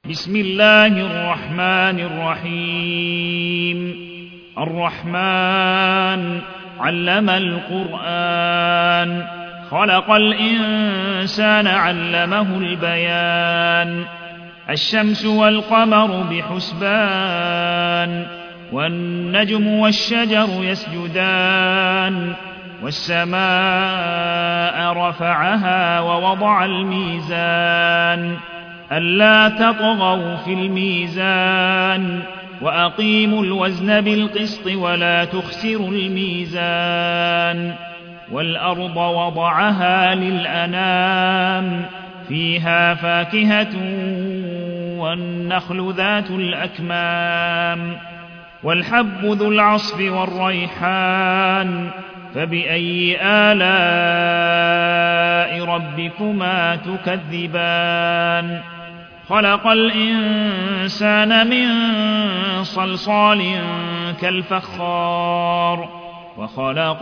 بسم الله الرحمن الرحيم. الرحمن علم القرآن، خلق الإنسان علمه البيان. الشمس والقمر بحسبان، والنجم والشجر يسجدان. والسماء رفعها ووضع الميزان، ألا تطغوا في الميزان، وأقيموا الوزن بالقسط ولا تخسروا الميزان. والأرض وضعها للأنام، فيها فاكهة والنخل ذات الأكمام، والحب ذو العصف والريحان. فبأي آلاء ربكما تكذبان؟ خلق الإنسان من صلصال كالفخار، وخلق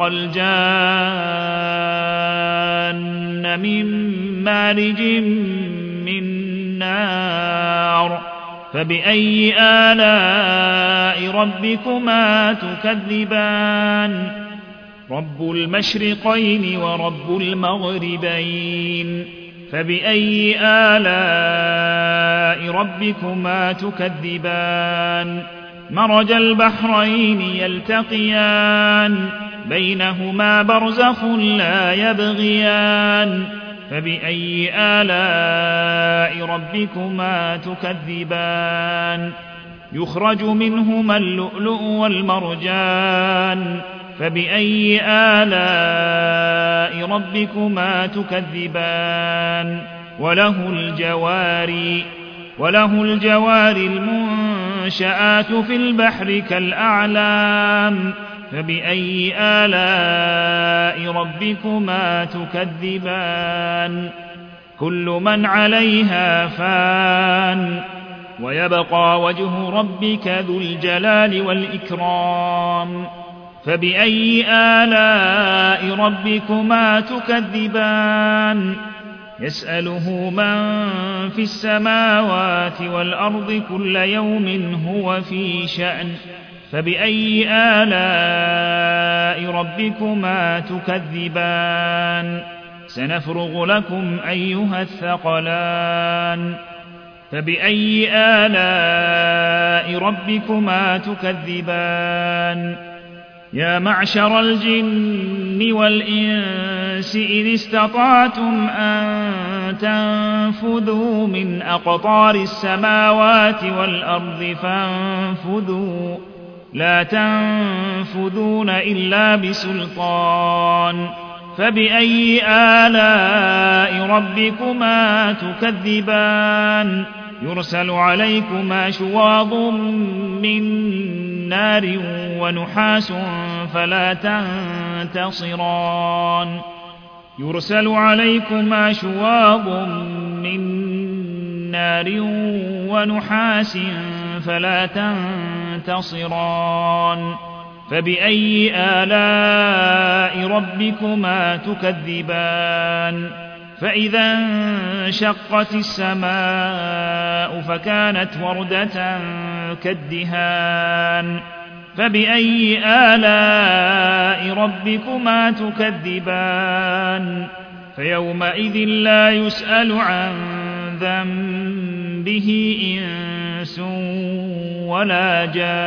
الجان من مارج من نار. فبأي آلاء ربكما تكذبان؟ رب المشرقين ورب المغربين. فبأي آلاء ربكما تكذبان؟ مرج البحرين يلتقيان، بينهما برزخ لا يبغيان. فبأي آلاء ربكما تكذبان؟ يخرج منهما اللؤلؤ والمرجان. فبأي آلاء ربكما تكذبان؟ وله الجوار المنشآت في البحر كالأعلام. فبأي آلاء ربكما تكذبان؟ كل من عليها فان، ويبقى وجه ربك ذو الجلال والإكرام. فبأي آلاء ربكما تكذبان؟ يسأله من في السماوات والأرض كل يوم هو في شأن. فبأي آلاء ربكما تكذبان؟ سنفرغ لكم أيها الثقلان. فبأي آلاء ربكما تكذبان؟ يا معشر الجن والإنس إذ استطعتم أن تنفذوا من أقطار السماوات والأرض فانفذوا، لا تنفذون إلا بسلطان. فبأي آلاء ربكما تكذبان؟ يرسل عليكما شواظ من نار ونحاس فلا تنتصران. يرسل عليكما شواظ من نار ونحاس فلا تنتصران. فبأي آلاء ربكما تكذبان؟ فإذا انشقت السماء فكانت وردة كالدهان. فبأي آلاء ربكما تكذبان؟ فيومئذ لا يسأل عن ذنبه إنس ولا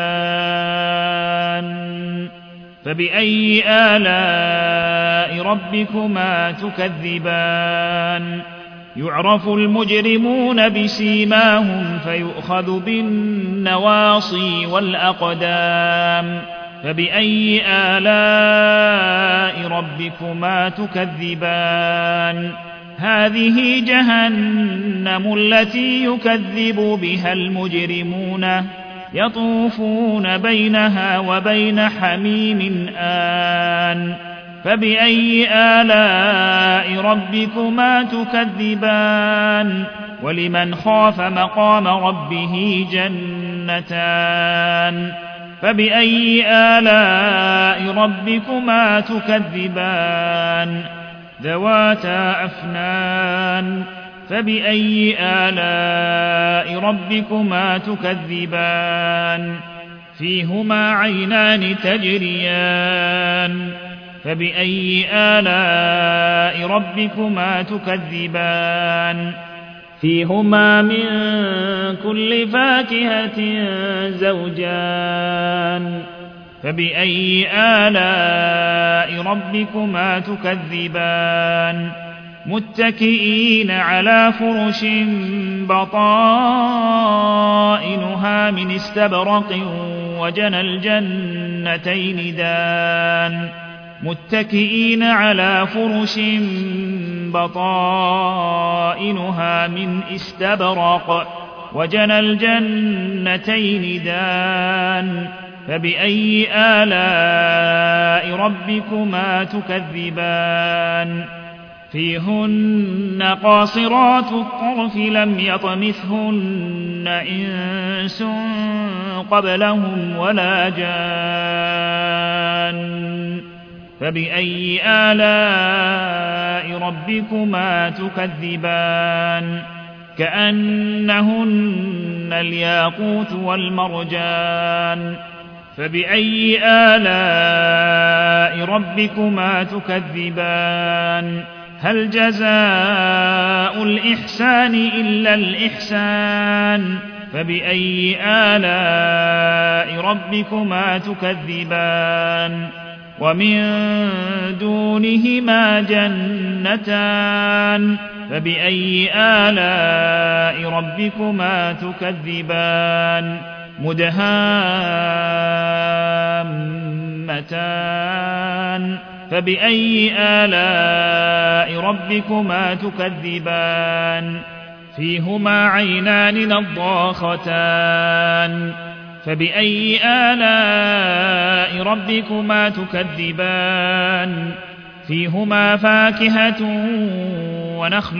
جان. فبأي آلاء ربكما تكذبان؟ يعرف المجرمون بسيماهم فيؤخذ بالنواصي والأقدام. فبأي آلاء ربكما تكذبان؟ هذه جهنم التي يكذب بها المجرمون، يطوفون بينها وبين حميم آن. فبأي آلاء ربكما تكذبان؟ ولمن خاف مقام ربه جنتان. فبأي آلاء ربكما تكذبان؟ ذواتا أفنان. فبأي آلاء ربكما تكذبان فيهما عينان تجريان فبأي آلاء ربكما تكذبان فيهما من كل فاكهة زوجان فبأي آلاء ربكما تكذبان متكئين على فرش بطائنها من استبرق وجنى الجنتين دان متكئين على فرش بطائنها من استبرق وجنى الجنتين دان فبأي آلاء ربكما تكذبان فيهن قاصرات الطرف لم يطمثهن إنس قبلهم ولا جان فبأي آلاء ربكما تكذبان كأنهن الياقوت والمرجان فبأي آلاء ربكما تكذبان هل جزاء الإحسان إلا الإحسان فبأي آلاء ربكما تكذبان ومن دونهما جنتان فبأي آلاء ربكما تكذبان مدهامتان فبأي آلاء ربكما تكذبان فيهما عينان نضاختان فبأي آلاء ربكما تكذبان فيهما فاكهة ونخل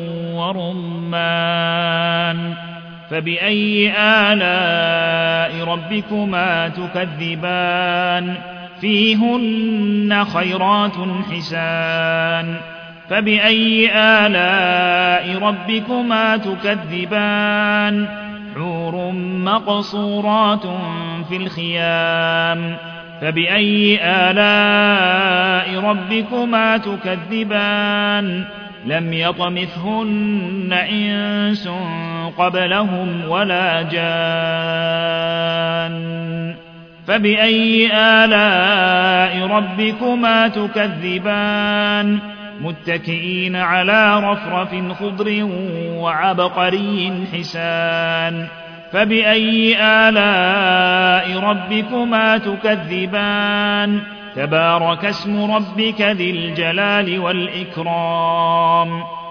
ورمان فبأي آلاء ربكما تكذبان فيهن خيرات حسان فبأي آلاء ربكما تكذبان حور مقصورات في الخيام فبأي آلاء ربكما تكذبان لم يطمثهن إنس قبلهم ولا جان فبأي آلاء ربكما تكذبان متكئين على رفرف خضر وعبقري حسان فبأي آلاء ربكما تكذبان تبارك اسم ربك ذي الجلال والإكرام